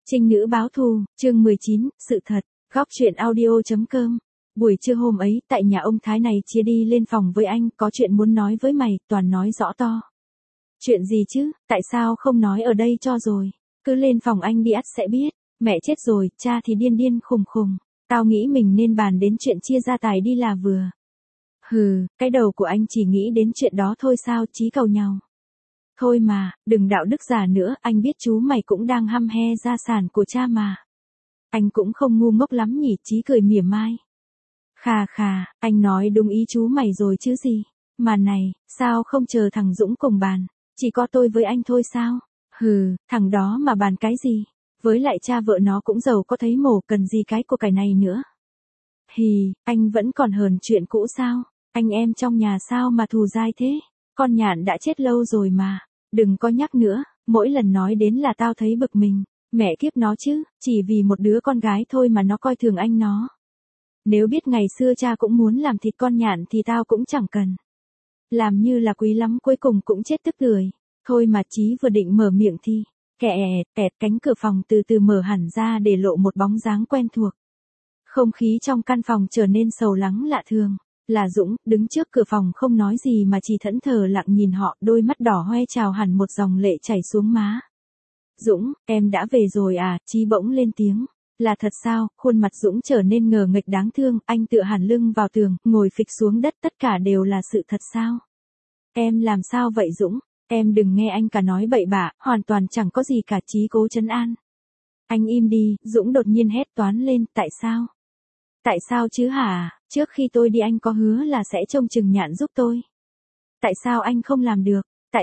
Trinh nữ báo thù, chương 19, sự thật, góc truyện audio.com. Buổi trưa hôm ấy, tại nhà ông Thái này chia đi lên phòng với anh, có chuyện muốn nói với mày, toàn nói rõ to. Chuyện gì chứ, tại sao không nói ở đây cho rồi, cứ lên phòng anh đi ắt sẽ biết, mẹ chết rồi, cha thì điên điên khùng khùng, tao nghĩ mình nên bàn đến chuyện chia gia tài đi là vừa. Hừ, cái đầu của anh chỉ nghĩ đến chuyện đó thôi sao, chí cầu nhau. Thôi mà, đừng đạo đức giả nữa, anh biết chú mày cũng đang hăm he gia sản của cha mà. Anh cũng không ngu ngốc lắm nhỉ, Chí cười mỉa mai. Khà khà, anh nói đúng ý chú mày rồi chứ gì. Mà này, sao không chờ thằng Dũng cùng bàn, chỉ có tôi với anh thôi sao? Hừ, thằng đó mà bàn cái gì? Với lại cha vợ nó cũng giàu có thấy mổ, cần gì cái của cải này nữa. Hì, anh vẫn còn hờn chuyện cũ sao? Anh em trong nhà sao mà thù dai thế? Con Nhạn đã chết lâu rồi mà. Đừng có nhắc nữa, mỗi lần nói đến là tao thấy bực mình. Mẹ kiếp nó chứ, chỉ vì một đứa con gái thôi mà nó coi thường anh nó. Nếu biết ngày xưa cha cũng muốn làm thịt con Nhạn thì tao cũng chẳng cần. Làm như là quý lắm, cuối cùng cũng chết tức tưởi. Thôi mà Chí vừa định mở miệng thì, kẹt cánh cửa phòng từ từ mở hẳn ra để lộ một bóng dáng quen thuộc. Không khí trong căn phòng trở nên sầu lắng lạ thường. Là Dũng, đứng trước cửa phòng không nói gì mà chỉ thẫn thờ lặng nhìn họ, đôi mắt đỏ hoe trào hẳn một dòng lệ chảy xuống má. Dũng, em đã về rồi à, Chí bỗng lên tiếng. Là thật sao, khuôn mặt Dũng trở nên ngờ nghệch đáng thương, anh tựa hẳn lưng vào tường, ngồi phịch xuống đất, tất cả đều là sự thật sao? Em làm sao vậy Dũng, em đừng nghe anh cả nói bậy bạ, hoàn toàn chẳng có gì cả, Chí cố trấn an. Anh im đi, Dũng đột nhiên hét toán lên, tại sao? Tại sao chứ hả, trước khi tôi đi anh có hứa là sẽ trông chừng Nhạn giúp tôi. Tại sao anh không làm được,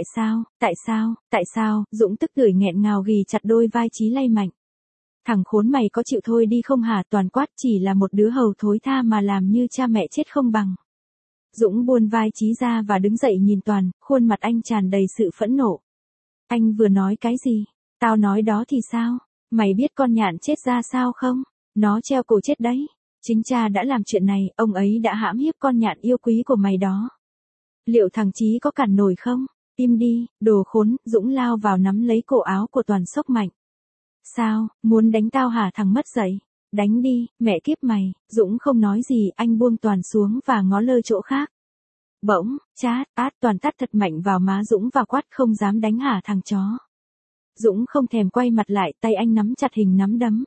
tại sao, Dũng tức tưởi nghẹn ngào ghì chặt đôi vai Chí lay mạnh. Thằng khốn mày có chịu thôi đi không hả, toàn quát, chỉ là một đứa hầu thối tha mà làm như cha mẹ chết không bằng. Dũng buông vai Chí ra và đứng dậy nhìn Toàn, khuôn mặt anh tràn đầy sự phẫn nộ. Anh vừa nói cái gì? Tao nói đó thì sao? Mày biết con Nhạn chết ra sao không? Nó treo cổ chết đấy. Chính cha đã làm chuyện này, ông ấy đã hãm hiếp con Nhạn yêu quý của mày đó. Liệu thằng Chí có cản nổi không? Im đi, đồ khốn, Dũng lao vào nắm lấy cổ áo của Toàn xốc mạnh. Sao, muốn đánh tao hả thằng mất dạy? Đánh đi, mẹ kiếp mày, Dũng không nói gì, anh buông Toàn xuống và ngó lơ chỗ khác. Bỗng, Toàn tát thật mạnh vào má Dũng và quát, không dám đánh hả thằng chó. Dũng không thèm quay mặt lại, tay anh nắm chặt hình nắm đấm.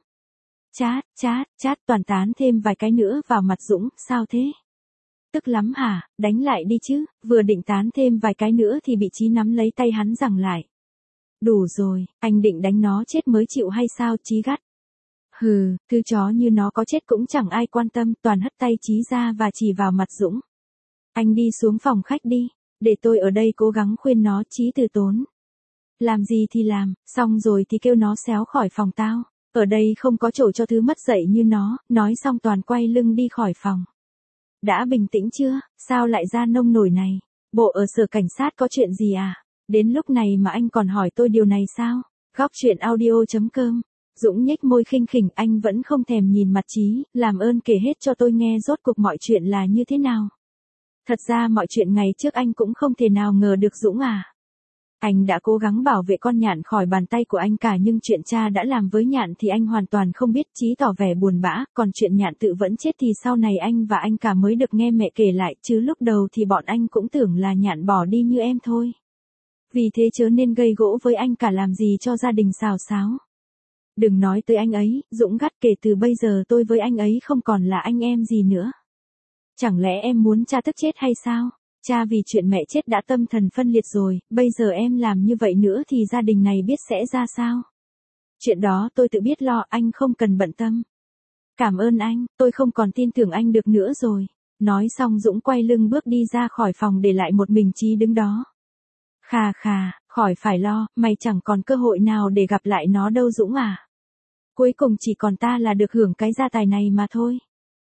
Toàn tán thêm vài cái nữa vào mặt Dũng, sao thế? Tức lắm hả, đánh lại đi chứ, vừa định tán thêm vài cái nữa thì bị Chí nắm lấy tay hắn giằng lại. Đủ rồi, anh định đánh nó chết mới chịu hay sao, Chí gắt. Hừ, thứ chó như nó có chết cũng chẳng ai quan tâm, Toàn hất tay Chí ra và chỉ vào mặt Dũng. Anh đi xuống phòng khách đi, để tôi ở đây cố gắng khuyên nó, Chí từ tốn. Làm gì thì làm, xong rồi thì kêu nó xéo khỏi phòng tao. Ở đây không có chỗ cho thứ mất dạy như nó, nói xong Toàn quay lưng đi khỏi phòng. Đã bình tĩnh chưa, sao lại ra nông nổi này? Bộ ở sở cảnh sát có chuyện gì à? Đến lúc này mà anh còn hỏi tôi điều này sao? Góc truyện audio.com. Dũng nhếch môi khinh khỉnh, anh vẫn không thèm nhìn mặt Chí, làm ơn kể hết cho tôi nghe rốt cuộc mọi chuyện là như thế nào. Thật ra mọi chuyện ngày trước anh cũng không thể nào ngờ được Dũng à. Anh đã cố gắng bảo vệ con Nhạn khỏi bàn tay của anh cả, nhưng chuyện cha đã làm với Nhạn thì anh hoàn toàn không biết, Chí tỏ vẻ buồn bã, còn chuyện Nhạn tự vẫn chết thì sau này anh và anh cả mới được nghe mẹ kể lại, chứ lúc đầu thì bọn anh cũng tưởng là Nhạn bỏ đi như em thôi. Vì thế chớ nên gây gỗ với anh cả làm gì cho gia đình xào xáo. Đừng nói tới anh ấy, Dũng gắt, kể từ bây giờ tôi với anh ấy không còn là anh em gì nữa. Chẳng lẽ em muốn cha tức chết hay sao? Cha vì chuyện mẹ chết đã tâm thần phân liệt rồi, bây giờ em làm như vậy nữa thì gia đình này biết sẽ ra sao? Chuyện đó tôi tự biết lo, anh không cần bận tâm. Cảm ơn anh, tôi không còn tin tưởng anh được nữa rồi. Nói xong Dũng quay lưng bước đi ra khỏi phòng để lại một mình Chí đứng đó. Khà khà, khỏi phải lo, mày chẳng còn cơ hội nào để gặp lại nó đâu Dũng à. Cuối cùng chỉ còn ta là được hưởng cái gia tài này mà thôi.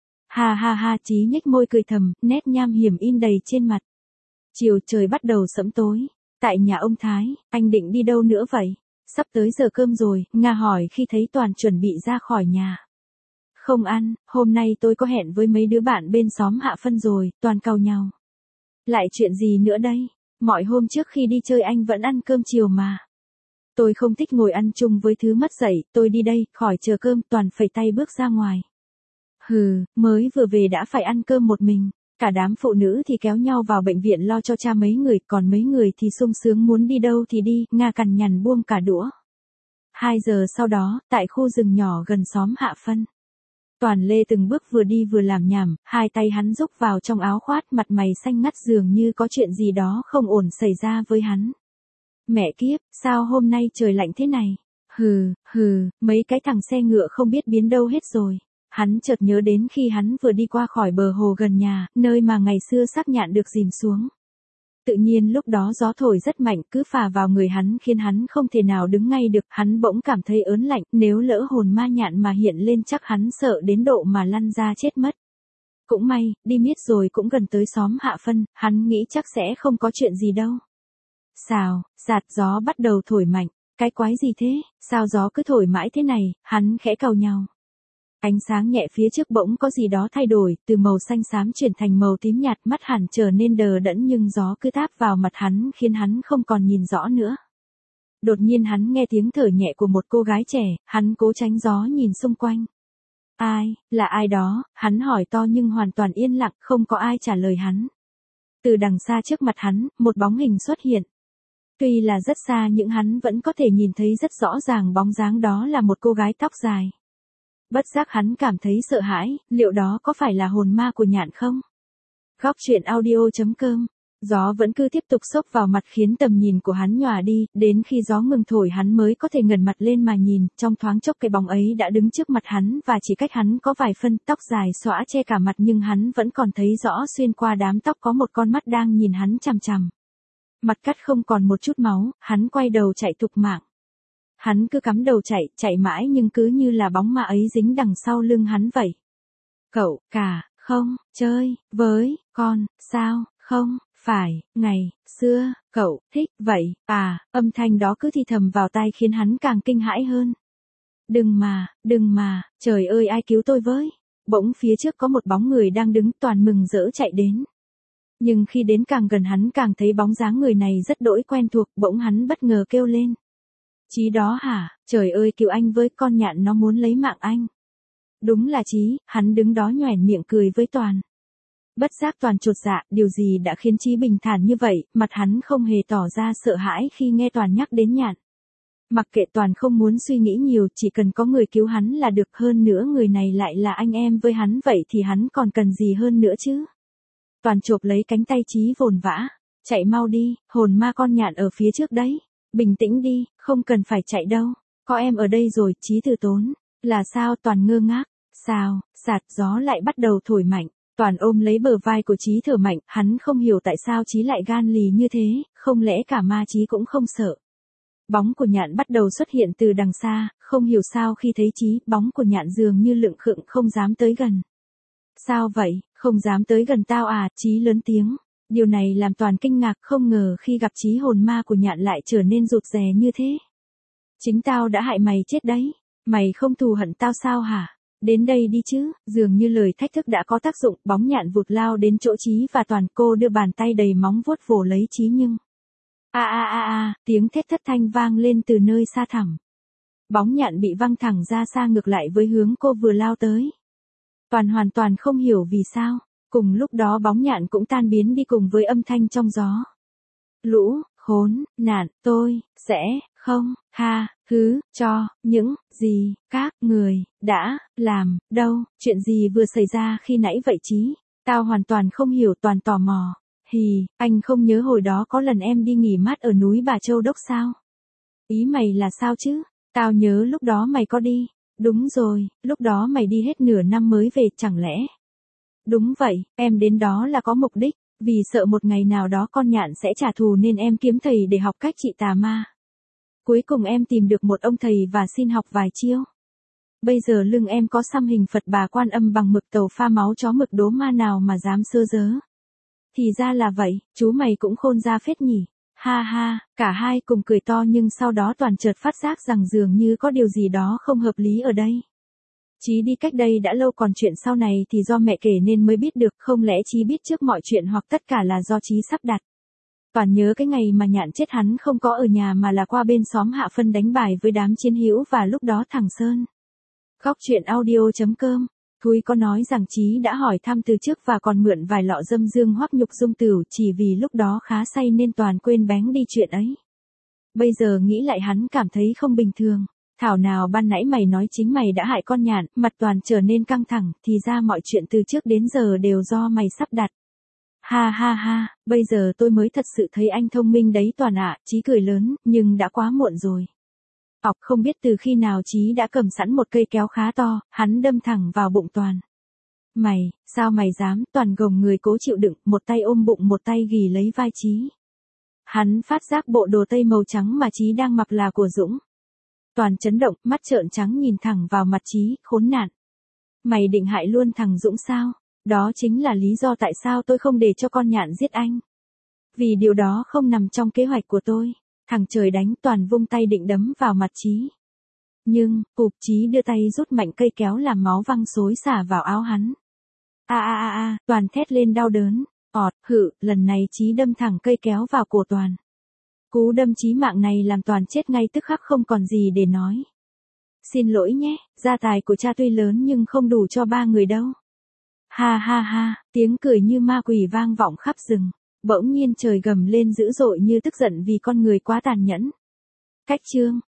Ha, Chí nhếch môi cười thầm, nét nham hiểm in đầy trên mặt. Chiều trời bắt đầu sẫm tối. Tại nhà ông Thái, anh định đi đâu nữa vậy? Sắp tới giờ cơm rồi, Nga hỏi khi thấy Toàn chuẩn bị ra khỏi nhà. Không ăn, hôm nay tôi có hẹn với mấy đứa bạn bên xóm Hạ Phân rồi, Toàn cau nhau. Lại chuyện gì nữa đây? Mọi hôm trước khi đi chơi anh vẫn ăn cơm chiều mà. Tôi không thích ngồi ăn chung với thứ mất dạy, tôi đi đây, khỏi chờ cơm, Toàn phẩy tay bước ra ngoài. Hừ, mới vừa về đã phải ăn cơm một mình. Cả đám phụ nữ thì kéo nhau vào bệnh viện lo cho cha mấy người, còn mấy người thì sung sướng muốn đi đâu thì đi, Nga cằn nhằn buông cả đũa. 2 giờ sau đó, tại khu rừng nhỏ gần xóm Hạ Phân. Toàn Lê từng bước vừa đi vừa làm nhảm, hai tay hắn rúc vào trong áo khoác, mặt mày xanh ngắt dường như có chuyện gì đó không ổn xảy ra với hắn. Mẹ kiếp, sao hôm nay trời lạnh thế này? Hừ, mấy cái thằng xe ngựa không biết biến đâu hết rồi. Hắn chợt nhớ đến khi hắn vừa đi qua khỏi bờ hồ gần nhà, nơi mà ngày xưa xác nhạn được dìm xuống. Tự nhiên lúc đó gió thổi rất mạnh cứ phả vào người hắn khiến hắn không thể nào đứng ngay được, hắn bỗng cảm thấy ớn lạnh, nếu lỡ hồn ma nhạn mà hiện lên chắc hắn sợ đến độ mà lăn ra chết mất. Cũng may, đi miết rồi cũng gần tới xóm Hạ Phân, hắn nghĩ chắc sẽ không có chuyện gì đâu. Xào, giạt gió bắt đầu thổi mạnh, cái quái gì thế, sao gió cứ thổi mãi thế này, hắn khẽ cau nhàu. Ánh sáng nhẹ phía trước bỗng có gì đó thay đổi, từ màu xanh xám chuyển thành màu tím nhạt, mắt hẳn trở nên đờ đẫn nhưng gió cứ táp vào mặt hắn khiến hắn không còn nhìn rõ nữa. Đột nhiên hắn nghe tiếng thở nhẹ của một cô gái trẻ, hắn cố tránh gió nhìn xung quanh. Ai, là ai đó, hắn hỏi to nhưng hoàn toàn yên lặng, không có ai trả lời hắn. Từ đằng xa trước mặt hắn, một bóng hình xuất hiện. Tuy là rất xa nhưng hắn vẫn có thể nhìn thấy rất rõ ràng bóng dáng đó là một cô gái tóc dài. Bất giác hắn cảm thấy sợ hãi, liệu đó có phải là hồn ma của nhạn không? Góc truyện audio.com. Gió vẫn cứ tiếp tục xốc vào mặt khiến tầm nhìn của hắn nhòa đi, đến khi gió ngừng thổi hắn mới có thể ngẩng mặt lên mà nhìn, trong thoáng chốc cái bóng ấy đã đứng trước mặt hắn và chỉ cách hắn có vài phân, tóc dài xõa che cả mặt nhưng hắn vẫn còn thấy rõ xuyên qua đám tóc có một con mắt đang nhìn hắn chằm chằm. Mặt cắt không còn một chút máu, hắn quay đầu chạy thục mạng. Hắn cứ cắm đầu chạy mãi nhưng cứ như là bóng ma ấy dính đằng sau lưng hắn vậy. Cậu, không, chơi, với, con, sao, không, phải, ngày, xưa, cậu, thích, vậy, âm thanh đó cứ thì thầm vào tai khiến hắn càng kinh hãi hơn. Đừng mà, trời ơi ai cứu tôi với. Bỗng phía trước có một bóng người đang đứng Toàn mừng rỡ chạy đến. Nhưng khi đến càng gần hắn càng thấy bóng dáng người này rất đỗi quen thuộc, bỗng hắn bất ngờ kêu lên. Chí đó hả, trời ơi cứu anh với, con nhạn nó muốn lấy mạng anh. Đúng là Chí, hắn đứng đó nhoẻn miệng cười với Toàn. Bất giác Toàn chột dạ, điều gì đã khiến Chí bình thản như vậy, mặt hắn không hề tỏ ra sợ hãi khi nghe Toàn nhắc đến nhạn. Mặc kệ Toàn không muốn suy nghĩ nhiều, chỉ cần có người cứu hắn là được, hơn nữa người này lại là anh em với hắn vậy thì hắn còn cần gì hơn nữa chứ. Toàn chộp lấy cánh tay Chí vồn vã, chạy mau đi, hồn ma con nhạn ở phía trước đấy. Bình tĩnh đi, không cần phải chạy đâu, có em ở đây rồi, Chí từ tốn. Là sao? Toàn ngơ ngác. Sao, sạt gió lại bắt đầu thổi mạnh. Toàn ôm lấy bờ vai của Chí thở mạnh, hắn không hiểu tại sao Chí lại gan lì như thế, không lẽ cả ma Chí cũng không sợ. Bóng của nhạn bắt đầu xuất hiện từ đằng xa, không hiểu sao khi thấy Chí, bóng của nhạn dường như lựng khựng không dám tới gần. Sao vậy, không dám tới gần tao à? Chí lớn tiếng. Điều này làm Toàn kinh ngạc, không ngờ khi gặp Chí hồn ma của nhạn lại trở nên rụt rè như thế. Chính tao đã hại mày chết đấy, mày không thù hận tao sao hả? Đến đây đi chứ, dường như lời thách thức đã có tác dụng, bóng nhạn vụt lao đến chỗ Chí và Toàn, cô đưa bàn tay đầy móng vuốt vồ lấy Chí nhưng... tiếng thét thất thanh vang lên từ nơi xa thẳm. Bóng nhạn bị văng thẳng ra xa ngược lại với hướng cô vừa lao tới. Toàn hoàn toàn không hiểu vì sao. Cùng lúc đó bóng nhạn cũng tan biến đi cùng với âm thanh trong gió. Lũ, khốn, nạn, tôi, sẽ, không, cho, những, gì, các, người, đã, làm, đâu, chuyện gì vừa xảy ra khi nãy vậy Chí? Tao hoàn toàn không hiểu. Toàn tò mò. Anh không nhớ hồi đó có lần em đi nghỉ mát ở núi Bà Châu Đốc sao? Ý mày là sao chứ? Tao nhớ lúc đó mày có đi. Đúng rồi, lúc đó mày đi hết nửa năm mới về chẳng lẽ? Đúng vậy, em đến đó là có mục đích, vì sợ một ngày nào đó con nhạn sẽ trả thù nên em kiếm thầy để học cách trị tà ma. Cuối cùng em tìm được một ông thầy và xin học vài chiêu. Bây giờ lưng em có xăm hình Phật Bà Quan Âm bằng mực tàu pha máu chó mực đố ma nào mà dám sơ dớ. Thì ra là vậy, chú mày cũng khôn ra phết nhỉ. Ha, cả hai cùng cười to nhưng sau đó Toàn chợt phát giác rằng dường như có điều gì đó không hợp lý ở đây. Chí đi cách đây đã lâu, còn chuyện sau này thì do mẹ kể nên mới biết được, không lẽ Chí biết trước mọi chuyện hoặc tất cả là do Chí sắp đặt. Toàn nhớ cái ngày mà Nhạn chết hắn không có ở nhà mà là qua bên xóm Hạ Phân đánh bài với đám chiến hữu và lúc đó thằng Sơn. Góc chuyện audio.com. Thúi có nói rằng Chí đã hỏi thăm từ trước và còn mượn vài lọ dâm dương hoắc nhục dung tửu chỉ vì lúc đó khá say nên Toàn quên bén đi chuyện ấy. Bây giờ nghĩ lại hắn cảm thấy không bình thường. Thảo nào ban nãy mày nói chính mày đã hại con Nhạn, mặt Toàn trở nên căng thẳng, thì ra mọi chuyện từ trước đến giờ đều do mày sắp đặt. Ha ha ha, bây giờ tôi mới thật sự thấy anh thông minh đấy Toàn ạ, Chí cười lớn, nhưng đã quá muộn rồi. Không biết từ khi nào Chí đã cầm sẵn một cây kéo khá to, hắn đâm thẳng vào bụng Toàn. Mày, sao mày dám? Toàn gồng người cố chịu đựng, một tay ôm bụng một tay ghì lấy vai Chí. Hắn phát giác bộ đồ tây màu trắng mà Chí đang mặc là của Dũng. Toàn chấn động, mắt trợn trắng nhìn thẳng vào mặt Chí, khốn nạn. Mày định hại luôn thằng Dũng sao? Đó chính là lý do tại sao tôi không để cho con Nhạn giết anh. Vì điều đó không nằm trong kế hoạch của tôi. Thằng trời đánh, Toàn vung tay định đấm vào mặt Chí. Nhưng, Chí đưa tay rút mạnh cây kéo làm máu văng xối xả vào áo hắn. Toàn thét lên đau đớn. Lần này Chí đâm thẳng cây kéo vào cổ Toàn. Cú đâm chí mạng này làm Toàn chết ngay tức khắc không còn gì để nói. Xin lỗi nhé, gia tài của cha tuy lớn nhưng không đủ cho 3 người đâu. Ha ha ha, tiếng cười như ma quỷ vang vọng khắp rừng. Bỗng nhiên trời gầm lên dữ dội như tức giận vì con người quá tàn nhẫn. Cách chương